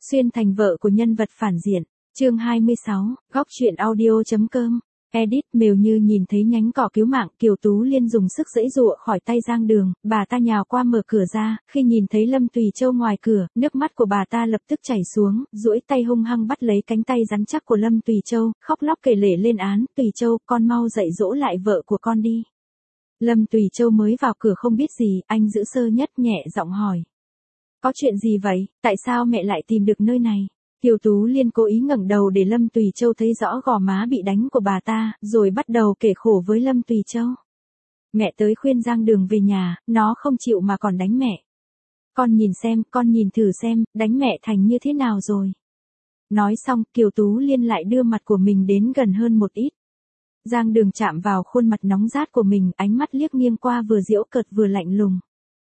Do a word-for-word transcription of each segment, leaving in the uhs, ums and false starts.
Xuyên thành vợ của nhân vật phản diện. Chương hai mươi sáu, góc truyện audio.com. Edit. Mều Như nhìn thấy nhánh cỏ cứu mạng, Kiều Tú Liên dùng sức giãy giụa khỏi tay Giang Đường, bà ta nhào qua mở cửa ra, khi nhìn thấy Lâm Tùy Châu ngoài cửa, nước mắt của bà ta lập tức chảy xuống, duỗi tay hung hăng bắt lấy cánh tay rắn chắc của Lâm Tùy Châu, khóc lóc kể lể lên án, "Tùy Châu, con mau dạy dỗ lại vợ của con đi." Lâm Tùy Châu mới vào cửa không biết gì, anh giữ Sơ Nhất nhẹ giọng hỏi: "Có chuyện gì vậy, tại sao mẹ lại tìm được nơi này?" Kiều Tú Liên cố ý ngẩng đầu để Lâm Tùy Châu thấy rõ gò má bị đánh của bà ta, rồi bắt đầu kể khổ với Lâm Tùy Châu. "Mẹ tới khuyên Giang Đường về nhà, nó không chịu mà còn đánh mẹ. Con nhìn xem, con nhìn thử xem, đánh mẹ thành như thế nào rồi." Nói xong, Kiều Tú Liên lại đưa mặt của mình đến gần hơn một ít. Giang Đường chạm vào khuôn mặt nóng rát của mình, ánh mắt liếc nghiêng qua vừa giễu cợt vừa lạnh lùng.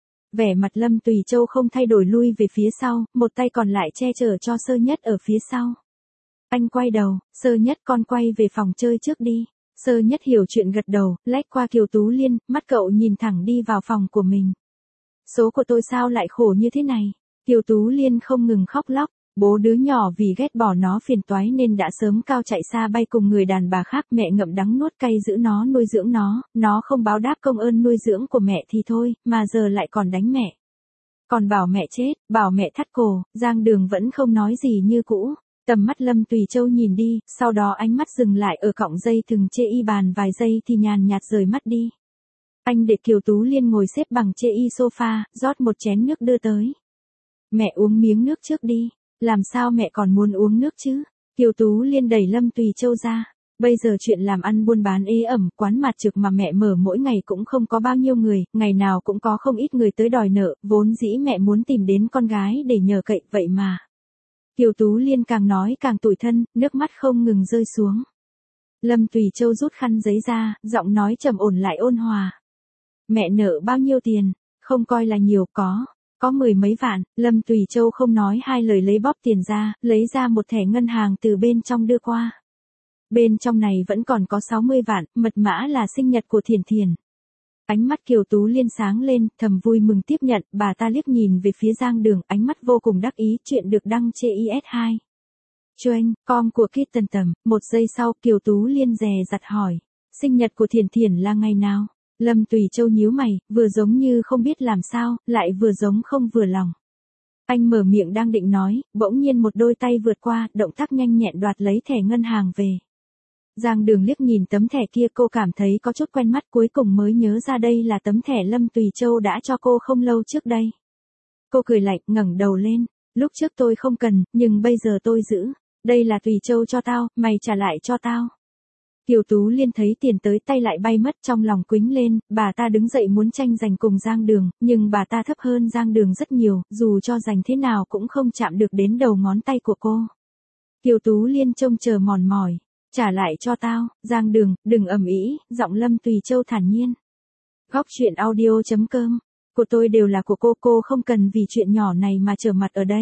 Vẻ mặt Lâm Tùy Châu không thay đổi, lui về phía sau, một tay còn lại che chở cho Sơ Nhất ở phía sau. Anh quay đầu: "Sơ Nhất, con quay về phòng chơi trước đi." Sơ Nhất hiểu chuyện gật đầu, lách qua Kiều Tú Liên, mắt cậu nhìn thẳng đi vào phòng của mình. "Số của tôi sao lại khổ như thế này?" Kiều Tú Liên không ngừng khóc lóc. Bố đứa nhỏ vì ghét bỏ nó phiền toái nên đã sớm cao chạy xa bay cùng người đàn bà khác, mẹ ngậm đắng nuốt cay giữ nó nuôi dưỡng nó, nó không báo đáp công ơn nuôi dưỡng của mẹ thì thôi, mà giờ lại còn đánh mẹ. Còn bảo mẹ chết, bảo mẹ thắt cổ. Giang Đường vẫn không nói gì như cũ. Tầm mắt Lâm Tùy Châu nhìn đi, sau đó ánh mắt dừng lại ở cọng dây thừng chê y bàn vài giây thì nhàn nhạt rời mắt đi. Anh để Kiều Tú Liên ngồi xếp bằng chê y sofa, rót một chén nước đưa tới. "Mẹ uống miếng nước trước đi." "Làm sao mẹ còn muốn uống nước chứ?" Kiều Tú Liên đẩy Lâm Tùy Châu ra. "Bây giờ chuyện làm ăn buôn bán ế ẩm, quán mặt trực mà mẹ mở mỗi ngày cũng không có bao nhiêu người, ngày nào cũng có không ít người tới đòi nợ, vốn dĩ mẹ muốn tìm đến con gái để nhờ cậy, vậy mà." Kiều Tú Liên càng nói càng tủi thân, nước mắt không ngừng rơi xuống. Lâm Tùy Châu rút khăn giấy ra, giọng nói trầm ổn lại ôn hòa. "Mẹ nợ bao nhiêu tiền?" "Không coi là nhiều, có. Có mười mấy vạn." Lâm Tùy Châu không nói hai lời lấy bóp tiền ra, lấy ra một thẻ ngân hàng từ bên trong đưa qua. Bên trong này vẫn còn có sáu mươi vạn, mật mã là sinh nhật của Thiển Thiển. Ánh mắt Kiều Tú Liên sáng lên, thầm vui mừng tiếp nhận, bà ta liếc nhìn về phía Giang Đường, ánh mắt vô cùng đắc ý, chuyện được đăng trên i ét hai. Choanh, com của Kitten Tầm. Một giây sau, Kiều Tú Liên dè dặt hỏi: "Sinh nhật của Thiển Thiển là ngày nào?" Lâm Tùy Châu nhíu mày, vừa giống như không biết làm sao, lại vừa giống không vừa lòng. Anh mở miệng đang định nói, bỗng nhiên một đôi tay vượt qua, động tác nhanh nhẹn đoạt lấy thẻ ngân hàng về. Giang Đường liếc nhìn tấm thẻ kia, cô cảm thấy có chút quen mắt, cuối cùng mới nhớ ra đây là tấm thẻ Lâm Tùy Châu đã cho cô không lâu trước đây. Cô cười lạnh, ngẩng đầu lên: "Lúc trước tôi không cần, nhưng bây giờ tôi giữ. Đây là Tùy Châu cho tao, mày trả lại cho tao." Kiều Tú Liên thấy tiền tới tay lại bay mất, trong lòng quĩnh lên, bà ta đứng dậy muốn tranh giành cùng Giang Đường, nhưng bà ta thấp hơn Giang Đường rất nhiều, dù cho giành thế nào cũng không chạm được đến đầu ngón tay của cô. Kiều Tú Liên trông chờ mòn mỏi: "Trả lại cho tao." "Giang Đường, đừng ầm ĩ." Giọng Lâm Tùy Châu thản nhiên. Góc truyện audio.com. "Của tôi đều là của cô, cô không cần vì chuyện nhỏ này mà trở mặt ở đây."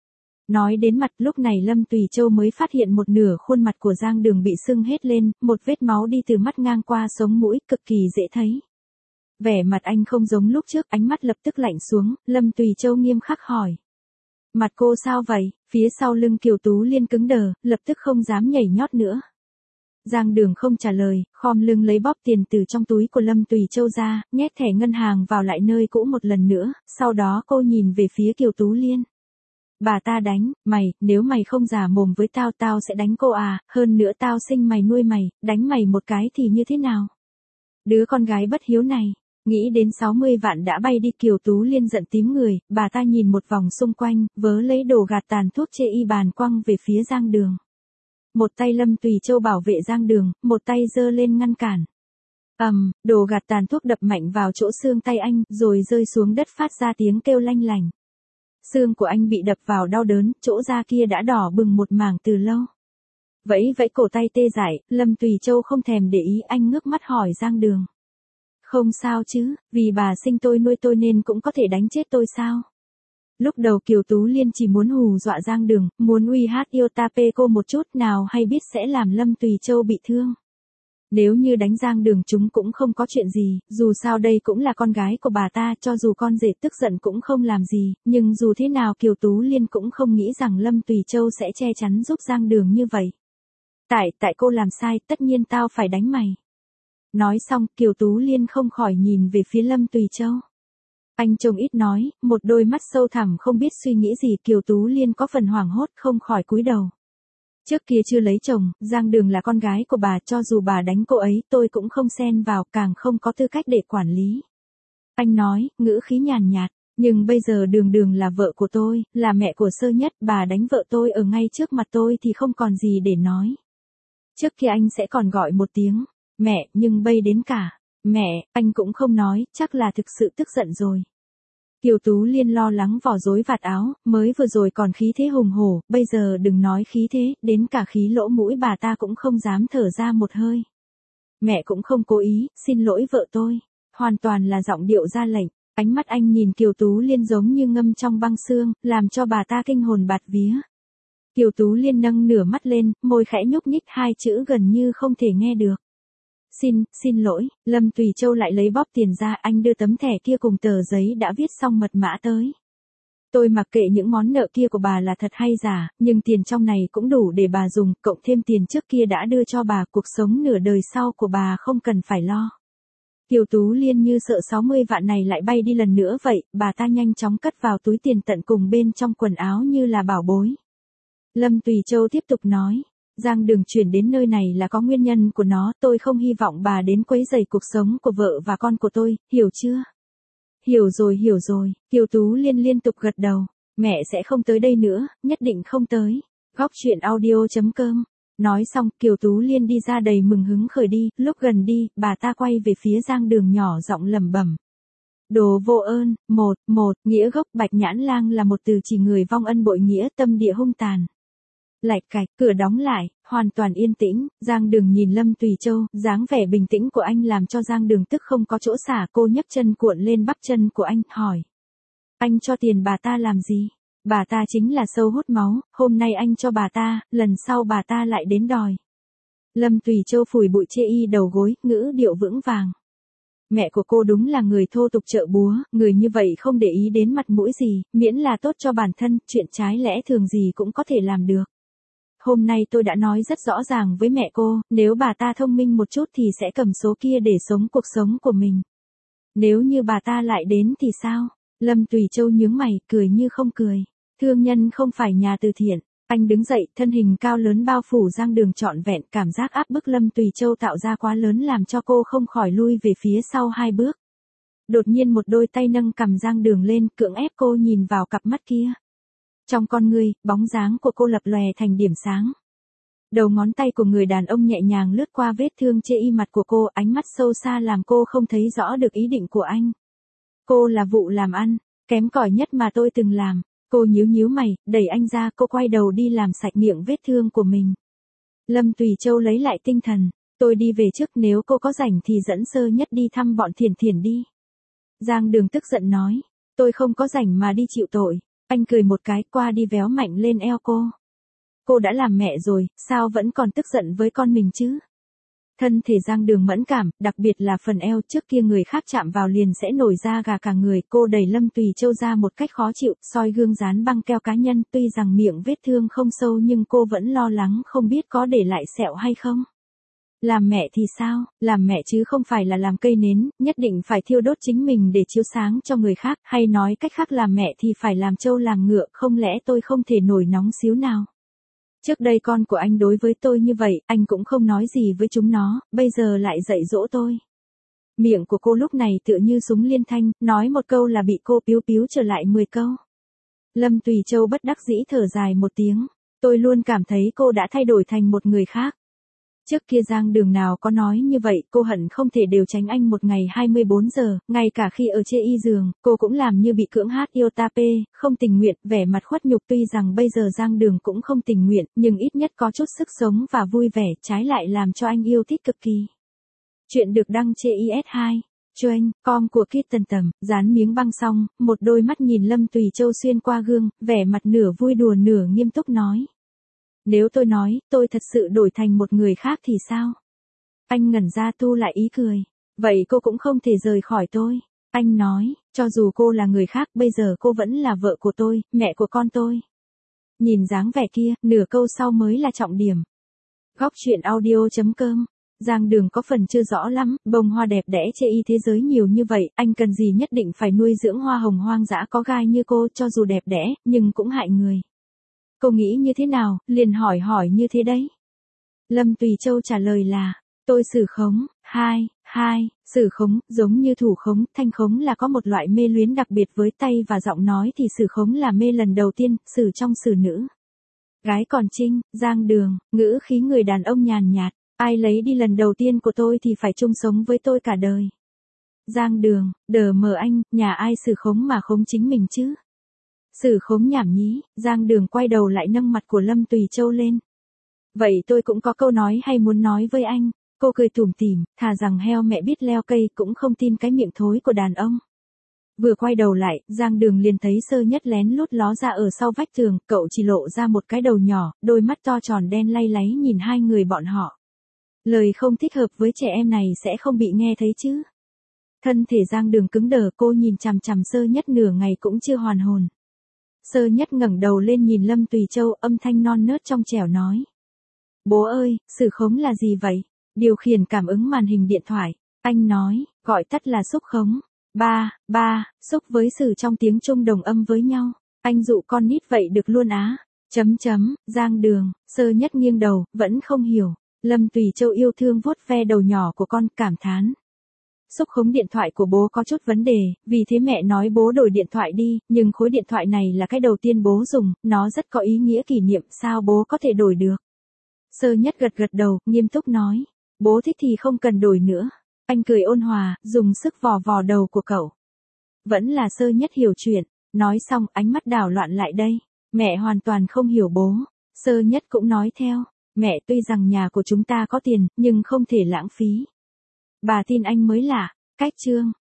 Nói đến mặt, lúc này Lâm Tùy Châu mới phát hiện một nửa khuôn mặt của Giang Đường bị sưng hết lên, một vết máu đi từ mắt ngang qua sống mũi, cực kỳ dễ thấy. Vẻ mặt anh không giống lúc trước, ánh mắt lập tức lạnh xuống. Lâm Tùy Châu nghiêm khắc hỏi: "Mặt cô sao vậy?" Phía sau lưng Kiều Tú Liên cứng đờ, lập tức không dám nhảy nhót nữa. Giang Đường không trả lời, khom lưng lấy bóp tiền từ trong túi của Lâm Tùy Châu ra, nhét thẻ ngân hàng vào lại nơi cũ một lần nữa, sau đó cô nhìn về phía Kiều Tú Liên. "Bà ta đánh mày, nếu mày không giả mồm với tao, tao sẽ đánh cô à, hơn nữa tao sinh mày nuôi mày, đánh mày một cái thì như thế nào? Đứa con gái bất hiếu này." Nghĩ đến sáu mươi vạn đã bay đi, Kiều Tú Liên giận tím người, bà ta nhìn một vòng xung quanh, vớ lấy đồ gạt tàn thuốc chê y bàn quăng về phía Giang Đường. Một tay Lâm Tùy Châu bảo vệ Giang Đường, một tay giơ lên ngăn cản. Ầm, um, đồ gạt tàn thuốc đập mạnh vào chỗ xương tay anh, rồi rơi xuống đất phát ra tiếng kêu lanh lảnh. Xương của anh bị đập vào đau đớn, chỗ da kia đã đỏ bừng một mảng từ lâu. Vẫy vẫy cổ tay tê dại, Lâm Tùy Châu không thèm để ý, anh ngước mắt hỏi Giang Đường: "Không sao chứ, vì bà sinh tôi nuôi tôi nên cũng có thể đánh chết tôi sao?" Lúc đầu Kiều Tú Liên chỉ muốn hù dọa Giang Đường, muốn uy hát yêu ta pê cô một chút, nào hay biết sẽ làm Lâm Tùy Châu bị thương. Nếu như đánh Giang Đường chúng cũng không có chuyện gì, dù sao đây cũng là con gái của bà ta, cho dù con rể tức giận cũng không làm gì, nhưng dù thế nào Kiều Tú Liên cũng không nghĩ rằng Lâm Tùy Châu sẽ che chắn giúp Giang Đường như vậy. Tại, tại cô làm sai, tất nhiên tao phải đánh mày. Nói xong, Kiều Tú Liên không khỏi nhìn về phía Lâm Tùy Châu. Anh trông ít nói, một đôi mắt sâu thẳm không biết suy nghĩ gì, Kiều Tú Liên có phần hoảng hốt không khỏi cúi đầu. Trước kia chưa lấy chồng, Giang Đường là con gái của bà, cho dù bà đánh cô ấy tôi cũng không xen vào, càng không có tư cách để quản lý. Anh nói, ngữ khí nhàn nhạt, nhưng bây giờ Đường Đường là vợ của tôi, là mẹ của Sơ Nhất, bà đánh vợ tôi ở ngay trước mặt tôi thì không còn gì để nói. Trước kia anh sẽ còn gọi một tiếng mẹ, nhưng bây đến cả mẹ, anh cũng không nói, chắc là thực sự tức giận rồi. Kiều Tú Liên lo lắng vò rối vạt áo, mới vừa rồi còn khí thế hùng hổ, bây giờ đừng nói khí thế, đến cả khí lỗ mũi bà ta cũng không dám thở ra một hơi. Mẹ cũng không cố ý, xin lỗi vợ tôi. Hoàn toàn là giọng điệu ra lệnh, ánh mắt anh nhìn Kiều Tú Liên giống như ngâm trong băng xương, làm cho bà ta kinh hồn bạt vía. Kiều Tú Liên nâng nửa mắt lên, môi khẽ nhúc nhích, hai chữ gần như không thể nghe được. Xin, xin lỗi, Lâm Tùy Châu lại lấy bóp tiền ra, anh đưa tấm thẻ kia cùng tờ giấy đã viết xong mật mã tới. Tôi mặc kệ những món nợ kia của bà là thật hay giả, nhưng tiền trong này cũng đủ để bà dùng, cộng thêm tiền trước kia đã đưa cho bà, cuộc sống nửa đời sau của bà không cần phải lo. Kiều Tú Liên như sợ sáu mươi vạn này lại bay đi lần nữa vậy, bà ta nhanh chóng cất vào túi tiền tận cùng bên trong quần áo như là bảo bối. Lâm Tùy Châu tiếp tục nói. Giang Đường chuyển đến nơi này là có nguyên nhân của nó, tôi không hy vọng bà đến quấy rầy cuộc sống của vợ và con của tôi, hiểu chưa? Hiểu rồi, hiểu rồi, Kiều Tú Liên liên tục gật đầu, mẹ sẽ không tới đây nữa, nhất định không tới. Góc truyện audio chấm com. Nói xong, Kiều Tú Liên đi ra đầy mừng hứng khởi đi, lúc gần đi, bà ta quay về phía Giang Đường nhỏ giọng lẩm bẩm. Đồ vô ơn, một, một, nghĩa gốc Bạch Nhãn Lang là một từ chỉ người vong ân bội nghĩa, tâm địa hung tàn. Lạch cạch, cửa đóng lại, hoàn toàn yên tĩnh, Giang Đường nhìn Lâm Tùy Châu, dáng vẻ bình tĩnh của anh làm cho Giang Đường tức không có chỗ xả, cô nhấc chân cuộn lên bắp chân của anh, hỏi. Anh cho tiền bà ta làm gì? Bà ta chính là sâu hút máu, hôm nay anh cho bà ta, lần sau bà ta lại đến đòi. Lâm Tùy Châu phủi bụi chê y đầu gối, ngữ điệu vững vàng. Mẹ của cô đúng là người thô tục chợ búa, người như vậy không để ý đến mặt mũi gì, miễn là tốt cho bản thân, chuyện trái lẽ thường gì cũng có thể làm được. Hôm nay tôi đã nói rất rõ ràng với mẹ cô, nếu bà ta thông minh một chút thì sẽ cầm số kia để sống cuộc sống của mình. Nếu như bà ta lại đến thì sao? Lâm Tùy Châu nhướng mày, cười như không cười. Thương nhân không phải nhà từ thiện. Anh đứng dậy, thân hình cao lớn bao phủ Giang Đường trọn vẹn, cảm giác áp bức Lâm Tùy Châu tạo ra quá lớn làm cho cô không khỏi lui về phía sau hai bước. Đột nhiên một đôi tay nâng cằm Giang Đường lên, cưỡng ép cô nhìn vào cặp mắt kia. Trong con ngươi, bóng dáng của cô lập lòe thành điểm sáng. Đầu ngón tay của người đàn ông nhẹ nhàng lướt qua vết thương chê y mặt của cô, ánh mắt sâu xa làm cô không thấy rõ được ý định của anh. Cô là vụ làm ăn, kém cỏi nhất mà tôi từng làm. Cô nhíu nhíu mày, đẩy anh ra, cô quay đầu đi làm sạch miệng vết thương của mình. Lâm Tùy Châu lấy lại tinh thần, tôi đi về trước, nếu cô có rảnh thì dẫn Sơ Nhất đi thăm bọn Thiển Thiển đi. Giang Đường tức giận nói, tôi không có rảnh mà đi chịu tội. Anh cười một cái, qua đi véo mạnh lên eo cô. Cô đã làm mẹ rồi, sao vẫn còn tức giận với con mình chứ? Thân thể Giang Đường mẫn cảm, đặc biệt là phần eo, trước kia người khác chạm vào liền sẽ nổi da gà cả người. Cô đẩy Lâm Tùy Châu ra một cách khó chịu, soi gương dán băng keo cá nhân, tuy rằng miệng vết thương không sâu nhưng cô vẫn lo lắng không biết có để lại sẹo hay không. Làm mẹ thì sao, làm mẹ chứ không phải là làm cây nến, nhất định phải thiêu đốt chính mình để chiếu sáng cho người khác, hay nói cách khác làm mẹ thì phải làm trâu làm ngựa, không lẽ tôi không thể nổi nóng xíu nào. Trước đây con của anh đối với tôi như vậy, anh cũng không nói gì với chúng nó, bây giờ lại dạy dỗ tôi. Miệng của cô lúc này tựa như súng liên thanh, nói một câu là bị cô piu piu trở lại mười câu. Lâm Tùy Châu bất đắc dĩ thở dài một tiếng, tôi luôn cảm thấy cô đã thay đổi thành một người khác. Trước kia Giang Đường nào có nói như vậy, cô hận không thể đều tránh anh một ngày hai mươi bốn giờ, ngay cả khi ở chê y giường, cô cũng làm như bị cưỡng hát yêu ta pê, không tình nguyện, vẻ mặt khuất nhục. Tuy rằng bây giờ Giang Đường cũng không tình nguyện, nhưng ít nhất có chút sức sống và vui vẻ, trái lại làm cho anh yêu thích cực kỳ. Chuyện được đăng trên i ét hai. Choanh, com của Kit Tần Tầm, dán miếng băng xong, một đôi mắt nhìn Lâm Tùy Châu xuyên qua gương, vẻ mặt nửa vui đùa nửa nghiêm túc nói. Nếu tôi nói, tôi thật sự đổi thành một người khác thì sao? Anh ngẩn ra thu lại ý cười. Vậy cô cũng không thể rời khỏi tôi. Anh nói, cho dù cô là người khác, bây giờ cô vẫn là vợ của tôi, mẹ của con tôi. Nhìn dáng vẻ kia, nửa câu sau mới là trọng điểm. Góc chuyện audio.com. Giang Đường có phần chưa rõ lắm, bông hoa đẹp đẽ chê y thế giới nhiều như vậy, anh cần gì nhất định phải nuôi dưỡng hoa hồng hoang dã có gai như cô, cho dù đẹp đẽ, nhưng cũng hại người. Cô nghĩ như thế nào, liền hỏi hỏi như thế đấy. Lâm Tùy Châu trả lời là, tôi xử khống, hai, hai, xử khống, giống như thủ khống, thanh khống là có một loại mê luyến đặc biệt với tay và giọng nói thì xử khống là mê lần đầu tiên, xử trong xử nữ. Gái còn trinh, Giang Đường, ngữ khí người đàn ông nhàn nhạt, ai lấy đi lần đầu tiên của tôi thì phải chung sống với tôi cả đời. Giang Đường, đờ mờ anh, nhà ai xử khống mà khống chính mình chứ? Xử khống nhảm nhí, Giang Đường quay đầu lại nâng mặt của Lâm Tùy Châu lên. Vậy tôi cũng có câu nói hay muốn nói với anh. Cô cười tủm tỉm, thà rằng heo mẹ biết leo cây cũng không tin cái miệng thối của đàn ông. Vừa quay đầu lại, Giang Đường liền thấy Sơ Nhất lén lút ló ra ở sau vách tường, cậu chỉ lộ ra một cái đầu nhỏ, đôi mắt to tròn đen lay láy nhìn hai người bọn họ. Lời không thích hợp với trẻ em này sẽ không bị nghe thấy chứ. Thân thể Giang Đường cứng đờ, cô nhìn chằm chằm Sơ Nhất nửa ngày cũng chưa hoàn hồn. Sơ Nhất ngẩng đầu lên nhìn Lâm Tùy Châu, âm thanh non nớt trong trẻo nói. Bố ơi, xử khống là gì vậy? Điều khiển cảm ứng màn hình điện thoại. Anh nói, gọi tắt là xúc khống. Ba, ba, xúc với xử trong tiếng Trung đồng âm với nhau. Anh dụ con nít vậy được luôn á. Chấm chấm, Giang Đường, Sơ Nhất nghiêng đầu, vẫn không hiểu. Lâm Tùy Châu yêu thương vuốt ve đầu nhỏ của con, cảm thán. Xúc khống điện thoại của bố có chút vấn đề, vì thế mẹ nói bố đổi điện thoại đi, nhưng khối điện thoại này là cái đầu tiên bố dùng, nó rất có ý nghĩa kỷ niệm, sao bố có thể đổi được? Sơ Nhất gật gật đầu, nghiêm túc nói. Bố thích thì không cần đổi nữa. Anh cười ôn hòa, dùng sức vò vò đầu của cậu. Vẫn là Sơ Nhất hiểu chuyện. Nói xong, ánh mắt đảo loạn lại đây. Mẹ hoàn toàn không hiểu bố. Sơ Nhất cũng nói theo. Mẹ tuy rằng nhà của chúng ta có tiền, nhưng không thể lãng phí. Bà tin anh mới lạ. Cách chương.